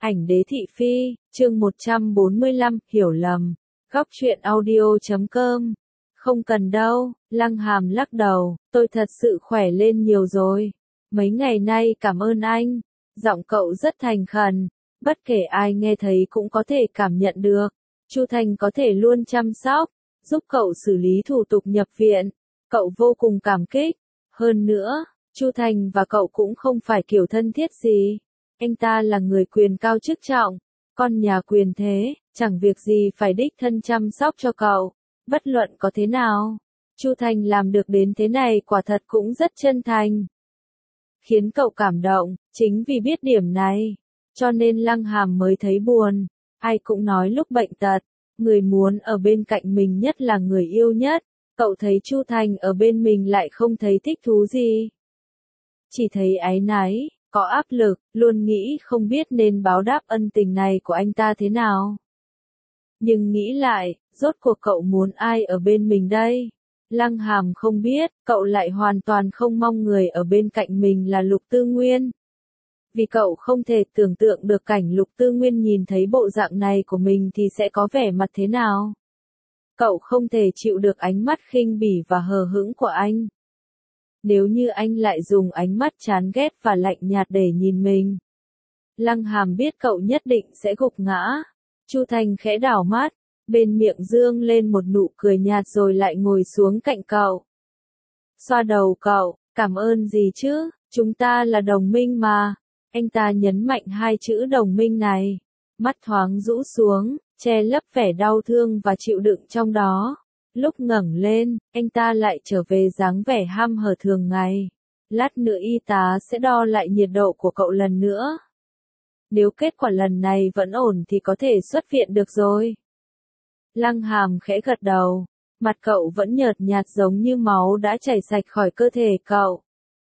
Ảnh đế thị phi, chương 145, hiểu lầm. Góc truyện audio.com. Không cần đâu, Lăng Hàm lắc đầu, tôi thật sự khỏe lên nhiều rồi. Mấy ngày nay cảm ơn anh. Giọng cậu rất thành khẩn, bất kể ai nghe thấy cũng có thể cảm nhận được. Chu Thành có thể luôn chăm sóc, giúp cậu xử lý thủ tục nhập viện. Cậu vô cùng cảm kích. Hơn nữa, Chu Thành và cậu cũng không phải kiểu thân thiết gì. Anh ta là người quyền cao chức trọng, con nhà quyền thế, chẳng việc gì phải đích thân chăm sóc cho cậu. Bất luận có thế nào, Chu Thành làm được đến thế này quả thật cũng rất chân thành. Khiến cậu cảm động, chính vì biết điểm này, cho nên Lăng Hàm mới thấy buồn. Ai cũng nói lúc bệnh tật, người muốn ở bên cạnh mình nhất là người yêu nhất. Cậu thấy Chu Thành ở bên mình lại không thấy thích thú gì. Chỉ thấy áy náy, có áp lực, luôn nghĩ không biết nên báo đáp ân tình này của anh ta thế nào. Nhưng nghĩ lại, rốt cuộc cậu muốn ai ở bên mình đây? Lăng Hàm không biết, cậu lại hoàn toàn không mong người ở bên cạnh mình là Lục Tư Nguyên. Vì cậu không thể tưởng tượng được cảnh Lục Tư Nguyên nhìn thấy bộ dạng này của mình thì sẽ có vẻ mặt thế nào. Cậu không thể chịu được ánh mắt khinh bỉ và hờ hững của anh. Nếu như anh lại dùng ánh mắt chán ghét và lạnh nhạt để nhìn mình, Lăng Hàm biết cậu nhất định sẽ gục ngã. Chu Thành khẽ đảo mắt, bên miệng dương lên một nụ cười nhạt rồi lại ngồi xuống cạnh cậu. Xoa đầu cậu, cảm ơn gì chứ, chúng ta là đồng minh mà. Anh ta nhấn mạnh hai chữ đồng minh này, mắt thoáng rũ xuống, che lấp vẻ đau thương và chịu đựng trong đó. Lúc ngẩng lên, anh ta lại trở về dáng vẻ ham hở thường ngày. Lát nữa y tá sẽ đo lại nhiệt độ của cậu lần nữa. Nếu kết quả lần này vẫn ổn thì có thể xuất viện được rồi. Lăng Hàm khẽ gật đầu, mặt cậu vẫn nhợt nhạt giống như máu đã chảy sạch khỏi cơ thể cậu.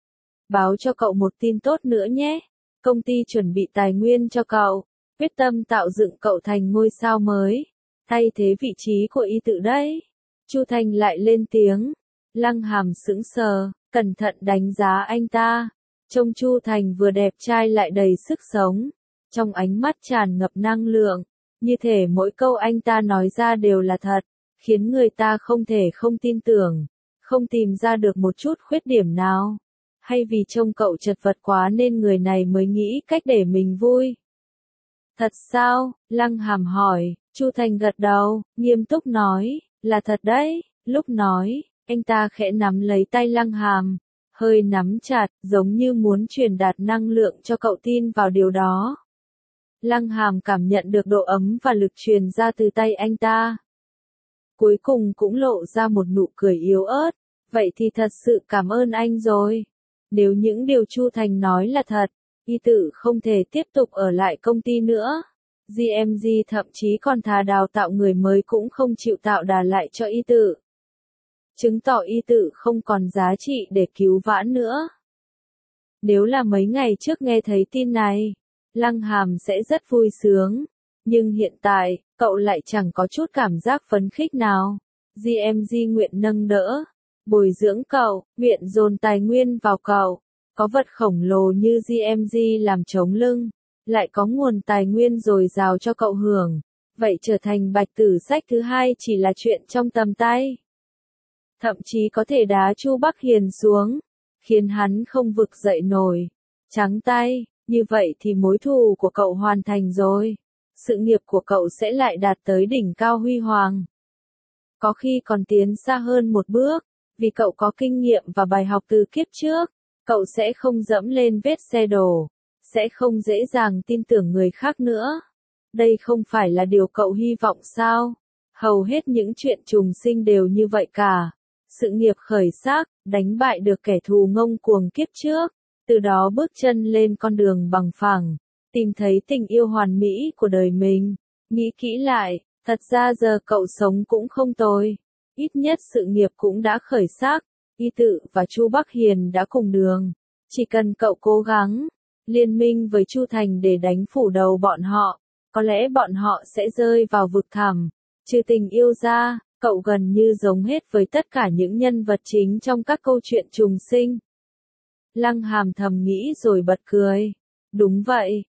Báo cho cậu một tin tốt nữa nhé, công ty chuẩn bị tài nguyên cho cậu, quyết tâm tạo dựng cậu thành ngôi sao mới, thay thế vị trí của y tự đấy. Chu Thành lại lên tiếng. Lăng Hàm sững sờ, cẩn thận đánh giá anh ta. Trông Chu Thành vừa đẹp trai lại đầy sức sống, trong ánh mắt tràn ngập năng lượng, như thể mỗi câu anh ta nói ra đều là thật, khiến người ta không thể không tin tưởng, không tìm ra được một chút khuyết điểm nào. Hay vì trông cậu chật vật quá nên người này mới nghĩ cách để mình vui? Thật sao? Lăng Hàm hỏi. Chu Thành gật đầu, nghiêm túc nói, là thật đấy. Lúc nói, anh ta khẽ nắm lấy tay Lăng Hàm, hơi nắm chặt, giống như muốn truyền đạt năng lượng cho cậu tin vào điều đó. Lăng Hàm cảm nhận được độ ấm và lực truyền ra từ tay anh ta. Cuối cùng cũng lộ ra một nụ cười yếu ớt, vậy thì thật sự cảm ơn anh rồi. Nếu những điều Chu Thành nói là thật, y tự không thể tiếp tục ở lại công ty nữa. GMG thậm chí còn thà đào tạo người mới cũng không chịu tạo đà lại cho y tự. Chứng tỏ y tự không còn giá trị để cứu vãn nữa. Nếu là mấy ngày trước nghe thấy tin này, Lăng Hàm sẽ rất vui sướng. Nhưng hiện tại, cậu lại chẳng có chút cảm giác phấn khích nào. GMG nguyện nâng đỡ, bồi dưỡng cậu, nguyện dồn tài nguyên vào cậu. Có vật khổng lồ như GMG làm chống lưng, lại có nguồn tài nguyên dồi dào cho cậu hưởng. Vậy trở thành bạch tử sách thứ hai chỉ là chuyện trong tầm tay. Thậm chí có thể đá Chu Bắc Hiền xuống, khiến hắn không vực dậy nổi. Trắng tay, như vậy thì mối thù của cậu hoàn thành rồi. Sự nghiệp của cậu sẽ lại đạt tới đỉnh cao huy hoàng. Có khi còn tiến xa hơn một bước, vì cậu có kinh nghiệm và bài học từ kiếp trước. Cậu sẽ không dẫm lên vết xe đổ, sẽ không dễ dàng tin tưởng người khác nữa. Đây không phải là điều cậu hy vọng sao? Hầu hết những chuyện trùng sinh đều như vậy cả. Sự nghiệp khởi sắc, đánh bại được kẻ thù ngông cuồng kiếp trước, từ đó bước chân lên con đường bằng phẳng, tìm thấy tình yêu hoàn mỹ của đời mình. Nghĩ kỹ lại, thật ra giờ cậu sống cũng không tồi. Ít nhất sự nghiệp cũng đã khởi sắc. Y tự và Chu Bắc Hiền đã cùng đường. Chỉ cần cậu cố gắng, liên minh với Chu Thành để đánh phủ đầu bọn họ, có lẽ bọn họ sẽ rơi vào vực thẳm. Trừ tình yêu ra, cậu gần như giống hết với tất cả những nhân vật chính trong các câu chuyện trùng sinh. Lăng Hàm thầm nghĩ rồi bật cười. Đúng vậy,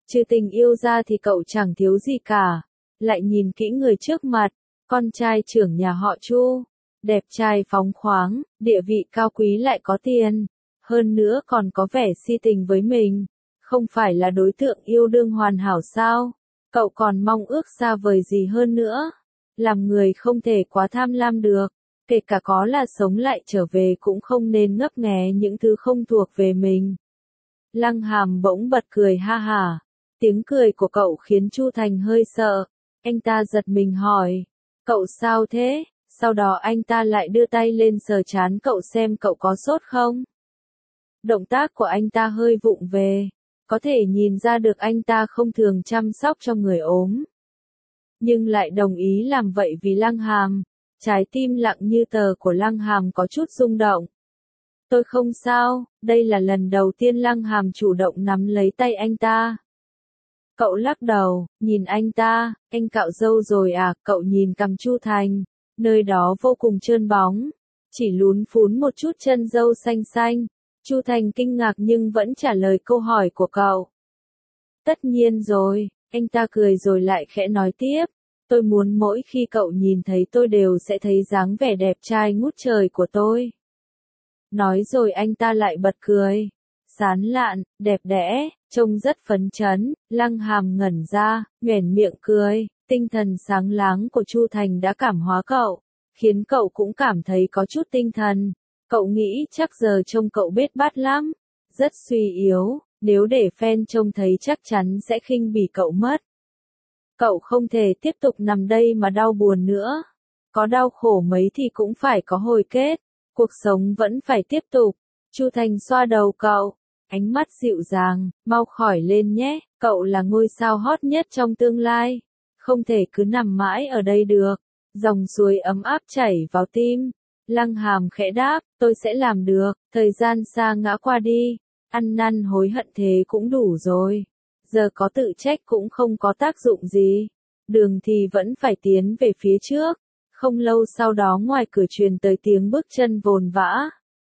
Trừ tình yêu ra thì cậu chẳng thiếu gì cả. Lại nhìn kỹ người trước mặt, con trai trưởng nhà họ Chu, đẹp trai phóng khoáng, địa vị cao quý lại có tiền, hơn nữa còn có vẻ si tình với mình, không phải là đối tượng yêu đương hoàn hảo sao? Cậu còn mong ước xa vời gì hơn nữa? Làm người không thể quá tham lam được, kể cả có là sống lại trở về cũng không nên ngấp nghé những thứ không thuộc về mình. Lăng Hàm bỗng bật cười ha hả. Tiếng cười của cậu khiến Chu Thành hơi sợ. Anh ta giật mình hỏi, cậu sao thế? Sau đó anh ta lại đưa tay lên sờ trán cậu xem cậu có sốt không. Động tác của anh ta hơi vụng về, có thể nhìn ra được anh ta không thường chăm sóc cho người ốm. Nhưng lại đồng ý làm vậy vì Lăng Hàm. Trái tim lặng như tờ của Lăng Hàm có chút rung động. Tôi không sao, đây là lần đầu tiên Lăng Hàm chủ động nắm lấy tay anh ta. Cậu lắc đầu, nhìn anh ta, anh cạo râu rồi à? Cậu nhìn cằm Chu Thành, nơi đó vô cùng trơn bóng, chỉ lún phún một chút chân râu xanh xanh. Chu Thành kinh ngạc nhưng vẫn trả lời câu hỏi của cậu. Tất nhiên rồi, anh ta cười rồi lại khẽ nói tiếp. Tôi muốn mỗi khi cậu nhìn thấy tôi đều sẽ thấy dáng vẻ đẹp trai ngút trời của tôi. Nói rồi anh ta lại bật cười. Sán lạn, đẹp đẽ, trông rất phấn chấn. Lăng Hàm ngẩn ra, nhoẻn miệng cười. Tinh thần sáng láng của Chu Thành đã cảm hóa cậu, khiến cậu cũng cảm thấy có chút tinh thần. Cậu nghĩ chắc giờ trông cậu bết bát lắm, rất suy yếu, nếu để fan trông thấy chắc chắn sẽ khinh bỉ cậu mất. Cậu không thể tiếp tục nằm đây mà đau buồn nữa. Có đau khổ mấy thì cũng phải có hồi kết, cuộc sống vẫn phải tiếp tục. Chu Thành xoa đầu cậu, ánh mắt dịu dàng, mau khỏi lên nhé, cậu là ngôi sao hot nhất trong tương lai, không thể cứ nằm mãi ở đây được. Dòng suối ấm áp chảy vào tim. Lăng Hàm khẽ đáp, tôi sẽ làm được, thời gian xa ngã qua đi, ăn năn hối hận thế cũng đủ rồi. Giờ có tự trách cũng không có tác dụng gì. Đường thì vẫn phải tiến về phía trước. Không lâu sau đó ngoài cửa truyền tới tiếng bước chân vồn vã.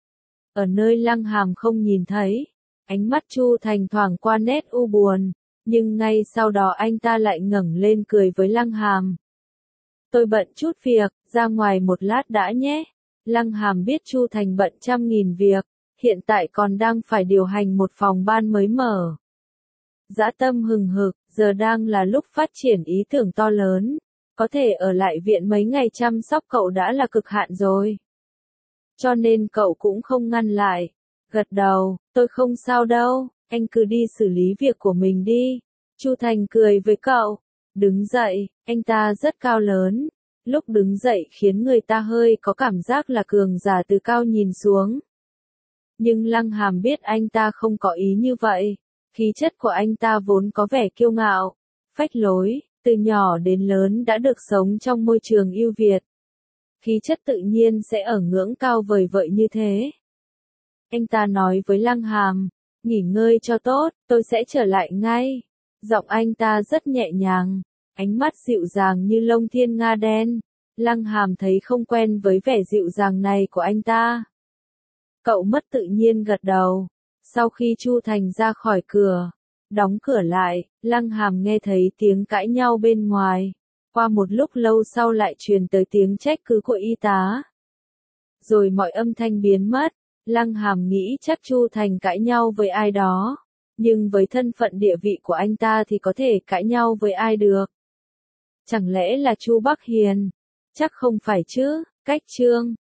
Ở nơi Lăng Hàm không nhìn thấy, ánh mắt Chu Thành thoảng qua nét u buồn, nhưng ngay sau đó anh ta lại ngẩng lên cười với Lăng Hàm. Tôi bận chút việc, ra ngoài một lát đã nhé. Lăng Hàm biết Chu Thành bận trăm nghìn việc, hiện tại còn đang phải điều hành một phòng ban mới mở. Dã tâm hừng hực, giờ đang là lúc phát triển ý tưởng to lớn. Có thể ở lại viện mấy ngày chăm sóc cậu đã là cực hạn rồi. Cho nên cậu cũng không ngăn lại. Gật đầu, tôi không sao đâu, anh cứ đi xử lý việc của mình đi. Chu Thành cười với cậu. Đứng dậy, anh ta rất cao lớn. Lúc đứng dậy khiến người ta hơi có cảm giác là cường giả từ cao nhìn xuống. Nhưng Lăng Hàm biết anh ta không có ý như vậy. Khí chất của anh ta vốn có vẻ kiêu ngạo, phách lối, từ nhỏ đến lớn đã được sống trong môi trường ưu việt. Khí chất tự nhiên sẽ ở ngưỡng cao vời vợi như thế. Anh ta nói với Lăng Hàm, nghỉ ngơi cho tốt, tôi sẽ trở lại ngay. Giọng anh ta rất nhẹ nhàng, ánh mắt dịu dàng như lông thiên nga đen. Lăng Hàm thấy không quen với vẻ dịu dàng này của anh ta. Cậu mất tự nhiên gật đầu. Sau khi Chu Thành ra khỏi cửa, đóng cửa lại, Lăng Hàm nghe thấy tiếng cãi nhau bên ngoài. Qua một lúc lâu sau lại truyền tới tiếng trách cứ của y tá. Rồi mọi âm thanh biến mất. Lăng Hàm nghĩ chắc Chu Thành cãi nhau với ai đó. Nhưng với thân phận địa vị của anh ta thì có thể cãi nhau với ai được. Chẳng lẽ là Chu Bắc Hiền? Chắc không phải chứ. Cách chương